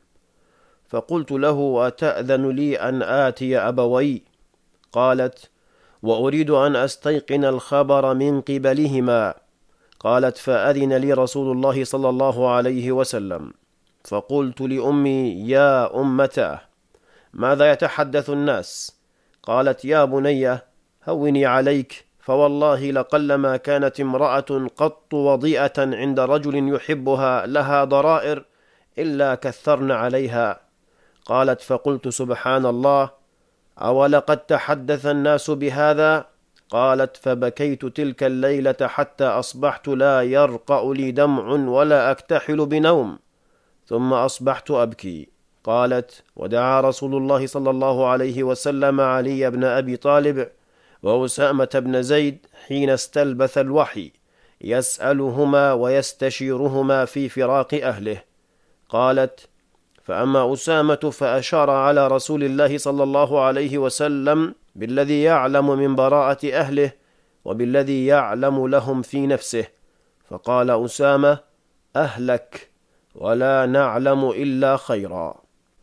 فقلت له: أتأذن لي أن آتي أبوي؟ قالت: وأريد أن أستيقن الخبر من قبلهما. قالت: فأذن لي رسول الله صلى الله عليه وسلم، فقلت لأمي: يا أمتاه، ماذا يتحدث الناس؟ قالت: يا بني، هوني عليك، فوالله لقلما كانت امرأة قط وضيئة عند رجل يحبها لها ضرائر إلا كثرن عليها. قالت: فقلت: سبحان الله، أولقد تحدث الناس بهذا؟ قالت: فبكيت تلك الليلة حتى أصبحت لا يرقأ لي دمع ولا أكتحل بنوم، ثم أصبحت أبكي. قالت: ودعا رسول الله صلى الله عليه وسلم علي بن أبي طالب وأسامة بن زيد حين استلبث الوحي، يسألهما ويستشيرهما في فراق أهله. قالت: فأما أسامة فأشار على رسول الله صلى الله عليه وسلم بالذي يعلم من براءة أهله وبالذي يعلم لهم في نفسه، فقال أسامة: أهلك، ولا نعلم إلا خيرا.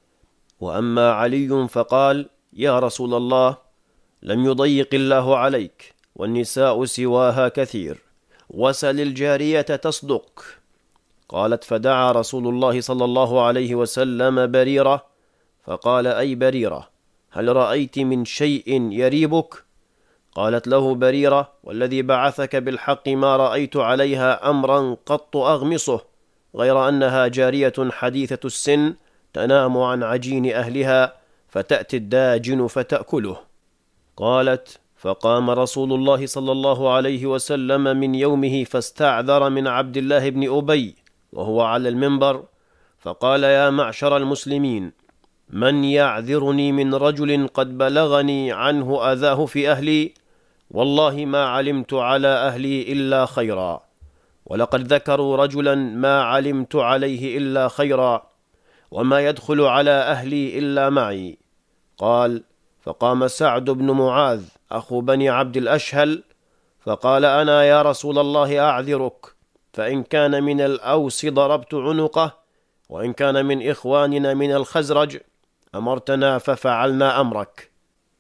وأما علي فقال: يا رسول الله، لم يضيق الله عليك، والنساء سواها كثير، وسل الجارية تصدق. قالت: فدعا رسول الله صلى الله عليه وسلم بريرة، فقال: أي بريرة، هل رأيت من شيء يريبك؟ قالت له بريرة: والذي بعثك بالحق ما رأيت عليها أمرا قط أغمصه، غير أنها جارية حديثة السن تنام عن عجين أهلها، فتأتي الداجن فتأكله. قالت: فقام رسول الله صلى الله عليه وسلم من يومه فاستعذر من عبد الله بن أبي وهو على المنبر، فقال: يا معشر المسلمين، من يعذرني من رجل قد بلغني عنه أذاه في أهلي؟ والله ما علمت على أهلي إلا خيرا، ولقد ذكروا رجلا ما علمت عليه إلا خيرا، وما يدخل على أهلي إلا معي. قال: فقام سعد بن معاذ أخو بني عبد الأشهل فقال: أنا يا رسول الله أعذرك، فإن كان من الأوس ضربت عنقه، وإن كان من إخواننا من الخزرج أمرتنا ففعلنا أمرك.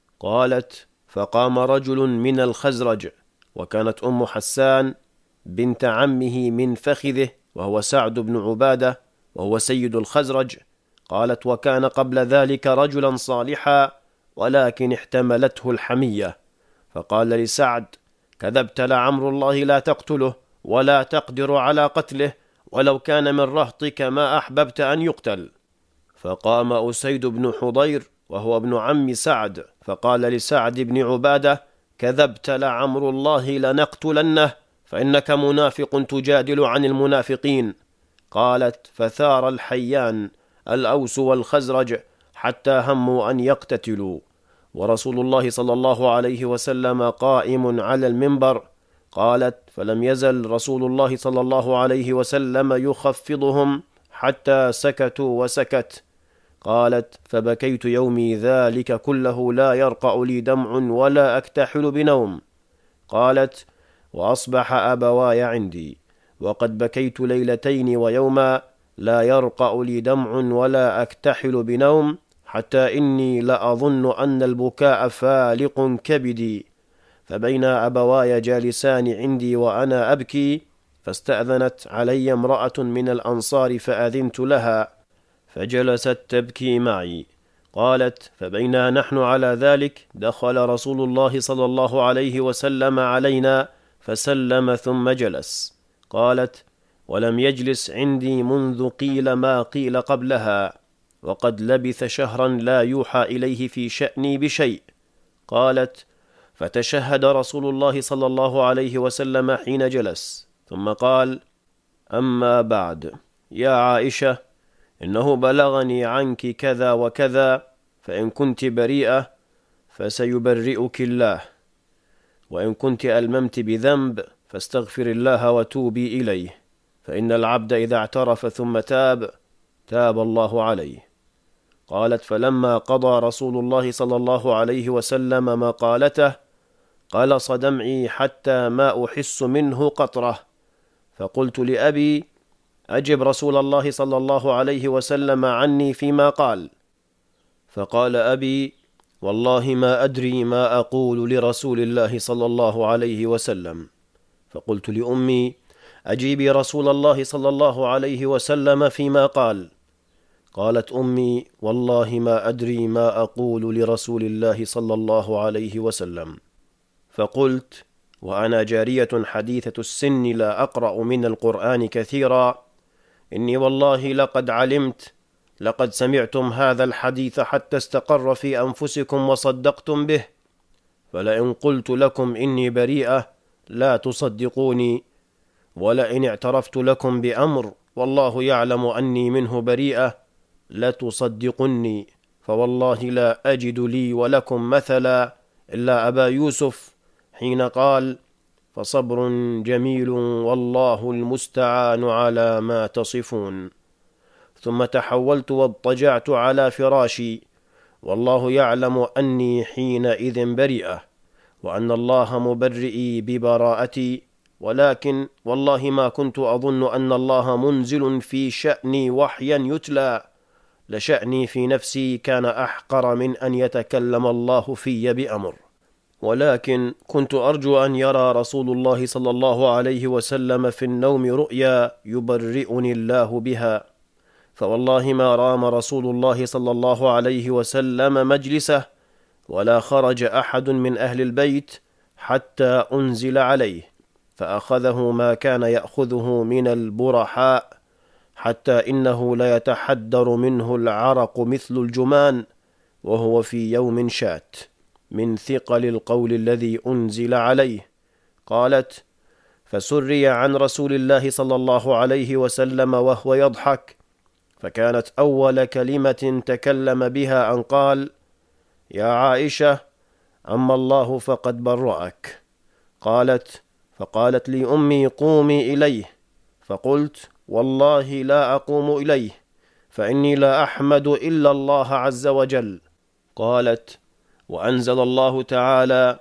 قالت: فقام رجل من الخزرج، وكانت أم حسان بنت عمه من فخذه، وهو سعد بن عبادة وهو سيد الخزرج. قالت: وكان قبل ذلك رجلا صالحا، ولكن احتملته الحمية، فقال لسعد: كذبت لعمر الله لا تقتله، ولا تقدر على قتله، ولو كان من رهطك ما أحببت أن يقتل. فقام أسيد بن حضير وهو ابن عم سعد فقال لسعد بن عبادة: كذبت لعمر الله لنقتلنه، فإنك منافق تجادل عن المنافقين. قالت: فثار الحيان الأوس والخزرج حتى هموا أن يقتتلوا، ورسول الله صلى الله عليه وسلم قائم على المنبر. قالت: فلم يزل رسول الله صلى الله عليه وسلم يخفضهم حتى سكتوا وسكت. قالت: فبكيت يومي ذلك كله لا يرقأ لي دمع ولا أكتحل بنوم. قالت: وأصبح أبواي عندي، وقد بكيت ليلتين ويوما لا يرقأ لي دمع ولا أكتحل بنوم، حتى إني لأظن أن البكاء فالق كبدي. فبين أبواي جالسان عندي وأنا أبكي، فاستأذنت علي امرأة من الأنصار فأذنت لها، فجلست تبكي معي. قالت: فبينا نحن على ذلك دخل رسول الله صلى الله عليه وسلم علينا فسلم ثم جلس. قالت: ولم يجلس عندي منذ قيل ما قيل قبلها، وقد لبث شهرا لا يوحى إليه في شأني بشيء. قالت: فتشهد رسول الله صلى الله عليه وسلم حين جلس، ثم قال: أما بعد، يا عائشة، إنه بلغني عنك كذا وكذا، فإن كنت بريئة فسيبرئك الله، وإن كنت ألممت بذنب فاستغفر الله وتوبي إليه، فإن العبد إذا اعترف ثم تاب تاب الله عليه. قالت: فلما قضى رسول الله صلى الله عليه وسلم مقالته قلص دمعي حتى ما أحس منه قطرة، فقلت لأبي: أجب رسول الله صلى الله عليه وسلم عني فيما قال. فقال أبي: والله ما أدري ما أقول لرسول الله صلى الله عليه وسلم. فقلت لأمي: أجيبي رسول الله صلى الله عليه وسلم فيما قال. قالت أمي: والله ما أدري ما أقول لرسول الله صلى الله عليه وسلم. فقلت وأنا جارية حديثة السن لا أقرأ من القرآن كثيرا: إني والله لقد علمت، لقد سمعتم هذا الحديث حتى استقر في أنفسكم وصدقتم به، فلئن قلت لكم إني بريئة لا تصدقوني، ولئن اعترفت لكم بأمر والله يعلم أني منه بريئة لتصدقني، فوالله لا أجد لي ولكم مثلا إلا أبا يوسف حين قال: فصبر جميل والله المستعان على ما تصفون. ثم تحولت واضطجعت على فراشي، والله يعلم أني حينئذ بريئة، وأن الله مبرئي ببراءتي، ولكن والله ما كنت أظن أن الله منزل في شأني وحيا يتلى، لشأني في نفسي كان أحقر من أن يتكلم الله في بأمر، ولكن كنت أرجو أن يرى رسول الله صلى الله عليه وسلم في النوم رؤيا يبرئني الله بها، فوالله ما رام رسول الله صلى الله عليه وسلم مجلسه ولا خرج أحد من أهل البيت حتى أنزل عليه، فأخذه ما كان يأخذه من البرحاء، حتى إنه لا يتحدر منه العرق مثل الجمان، وهو في يوم شات، من ثقل القول الذي أنزل عليه. قالت: فسري عن رسول الله صلى الله عليه وسلم وهو يضحك، فكانت أول كلمة تكلم بها أن قال: يا عائشة، أما الله فقد برأك. قالت: فقالت لي أمي: قومي إليه. فقلت: والله لا أقوم إليه، فإني لا أحمد إلا الله عز وجل. قالت: وأنزل الله تعالى: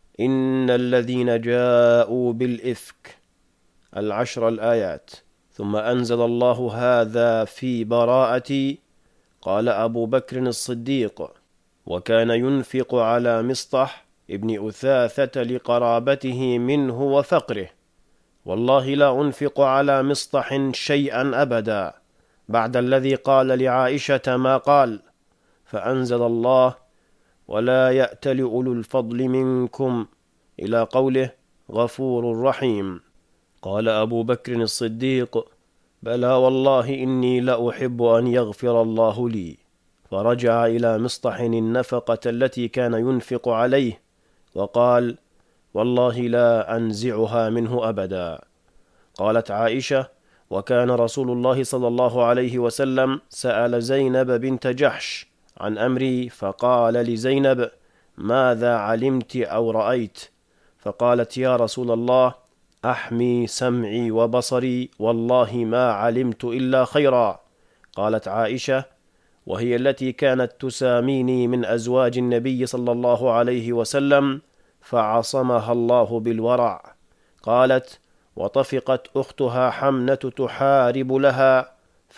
إن الذين جاءوا بالإفك، العشر الآيات. ثم أنزل الله هذا في براءتي. قال أبو بكر الصديق: وكان ينفق على مصطح ابن أثاثة لقرابته منه وفقره، والله لا أنفق على مصطح شيئا أبدا بعد الذي قال لعائشة ما قال. فأنزل الله: ولا يأتل أولو الفضل منكم، إلى قوله: غفور رحيم. قال أبو بكر الصديق: بلى والله إني لأحب أن يغفر الله لي. فرجع إلى مصطح النفقة التي كان ينفق عليه، وقال: والله لا أنزعها منه أبدا. قالت عائشة: وكان رسول الله صلى الله عليه وسلم سأل زينب بنت جحش عن أمري، فقال لزينب: ماذا علمت أو رأيت؟ فقالت: يا رسول الله، أحمي سمعي وبصري، والله ما علمت إلا خيرا. قالت عائشة، وهي التي كانت تساميني من أزواج النبي صلى الله عليه وسلم، فعصمها الله بالورع. قالت: وطفقت أختها حمنة تحارب لها،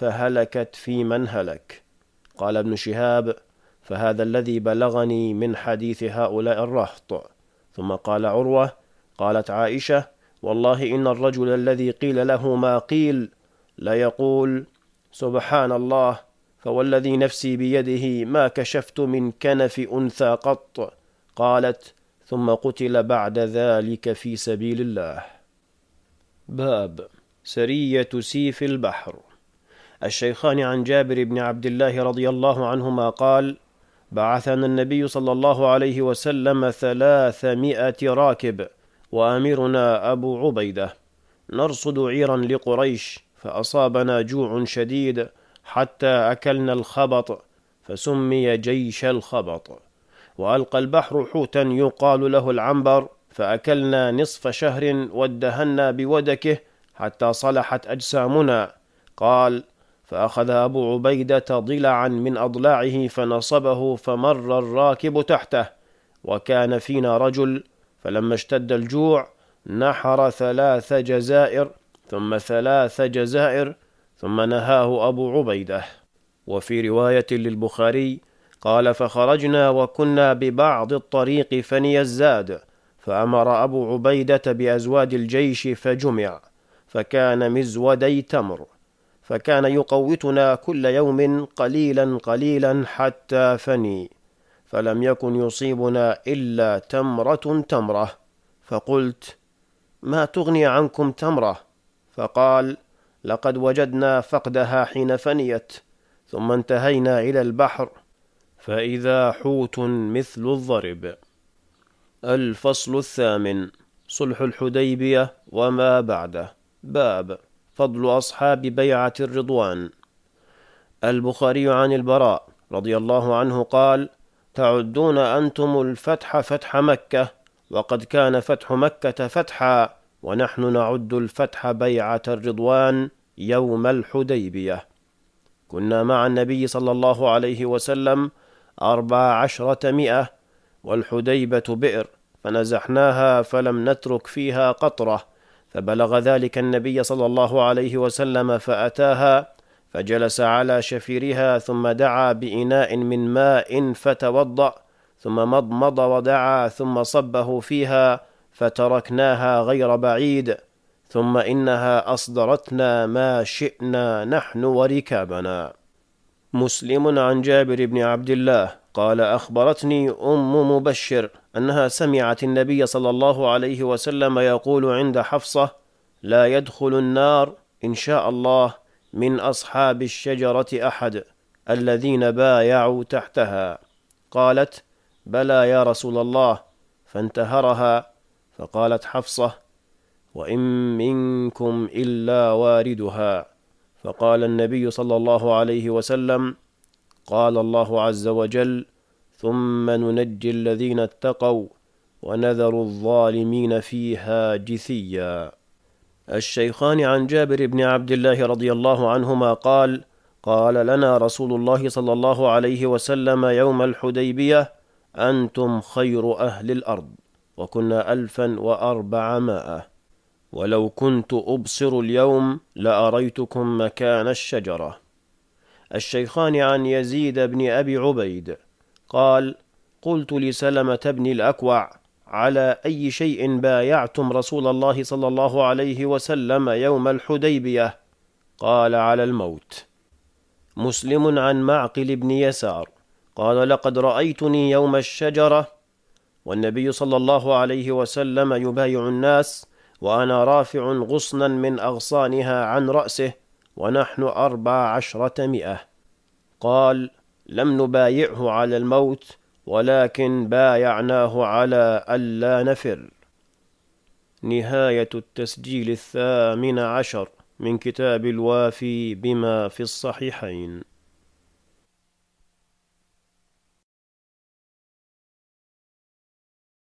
فهلكت في من هلك. قال ابن شهاب: فهذا الذي بلغني من حديث هؤلاء الرهط. ثم قال عروة: قالت عائشة: والله إن الرجل الذي قيل له ما قيل لا يقول: سبحان الله، فوالذي نفسي بيده ما كشفت من كنف أنثى قط. قالت: ثم قتل بعد ذلك في سبيل الله. باب سرية سيف البحر. الشيخان عن جابر بن عبد الله رضي الله عنهما قال: بعثنا النبي صلى الله عليه وسلم ثلاثمائة راكب وأميرنا أبو عبيدة نرصد عيرا لقريش، فأصابنا جوع شديد حتى أكلنا الخبط فسمي جيش الخبط. وألقى البحر حوتا يقال له العنبر، فأكلنا نصف شهر وادهنا بودكه حتى صلحت أجسامنا. قال: فأخذ أبو عبيدة ضلعا من أضلاعه فنصبه، فمر الراكب تحته، وكان فينا رجل، فلما اشتد الجوع نحر ثلاث جزائر ثم ثلاث جزائر ثم نهاه أبو عبيدة. وفي رواية للبخاري قال: فخرجنا وكنا ببعض الطريق فني الزاد، فأمر أبو عبيدة بأزواد الجيش فجمع، فكان مزودي تمر، فكان يقوتنا كل يوم قليلا قليلا حتى فني، فلم يكن يصيبنا إلا تمرة تمرة. فقلت: ما تغني عنكم تمرة؟ فقال: لقد وجدنا فقدها حين فنيت، ثم انتهينا إلى البحر فإذا حوت مثل الضرب. الفصل الثامن: صلح الحديبية وما بعده. باب فضل أصحاب بيعة الرضوان. البخاري عن البراء رضي الله عنه قال: تعدون أنتم الفتح فتح مكة، وقد كان فتح مكة فتحا، ونحن نعد الفتح بيعة الرضوان يوم الحديبية. كنا مع النبي صلى الله عليه وسلم أربع عشرة مئة، والحديبة بئر، فنزحناها فلم نترك فيها قطرة، فبلغ ذلك النبي صلى الله عليه وسلم فأتاها، فجلس على شفيرها، ثم دعا بإناء من ماء فتوضأ، ثم مضمض ودعا، ثم صبه فيها، فتركناها غير بعيد، ثم إنها أصدرتنا ما شئنا نحن وركابنا. مسلم عن جابر بن عبد الله قال: أخبرتني أم مبشر أنها سمعت النبي صلى الله عليه وسلم يقول عند حفصة: لا يدخل النار إن شاء الله من أصحاب الشجرة أحد الذين بايعوا تحتها. قالت: بلى يا رسول الله، فانتهرها، فقالت حفصة: وإن منكم إلا واردها. فقال النبي صلى الله عليه وسلم: قال الله عز وجل: ثم ننجي الذين اتقوا ونذر الظالمين فيها جثيا. الشيخان عن جابر بن عبد الله رضي الله عنهما قال: قال لنا رسول الله صلى الله عليه وسلم يوم الحديبية: أنتم خير أهل الأرض، وكنا ألفا وأربعمائة، ولو كنت أبصر اليوم لأريتكم مكان الشجرة. الشيخان عن يزيد بن أبي عبيد قال: قلت لسلمة بن الأكوع: على أي شيء بايعتم رسول الله صلى الله عليه وسلم يوم الحديبية؟ قال: على الموت. مسلم عن معقل بن يسار قال: لقد رأيتني يوم الشجرة والنبي صلى الله عليه وسلم يبايع الناس، وأنا رافع غصنا من أغصانها عن رأسه، ونحن أربع عشرة مئة. قال: لم نبايعه على الموت، ولكن بايعناه على ألا نفر. نهاية التسجيل الثامن عشر من كتاب الوافي بما في الصحيحين.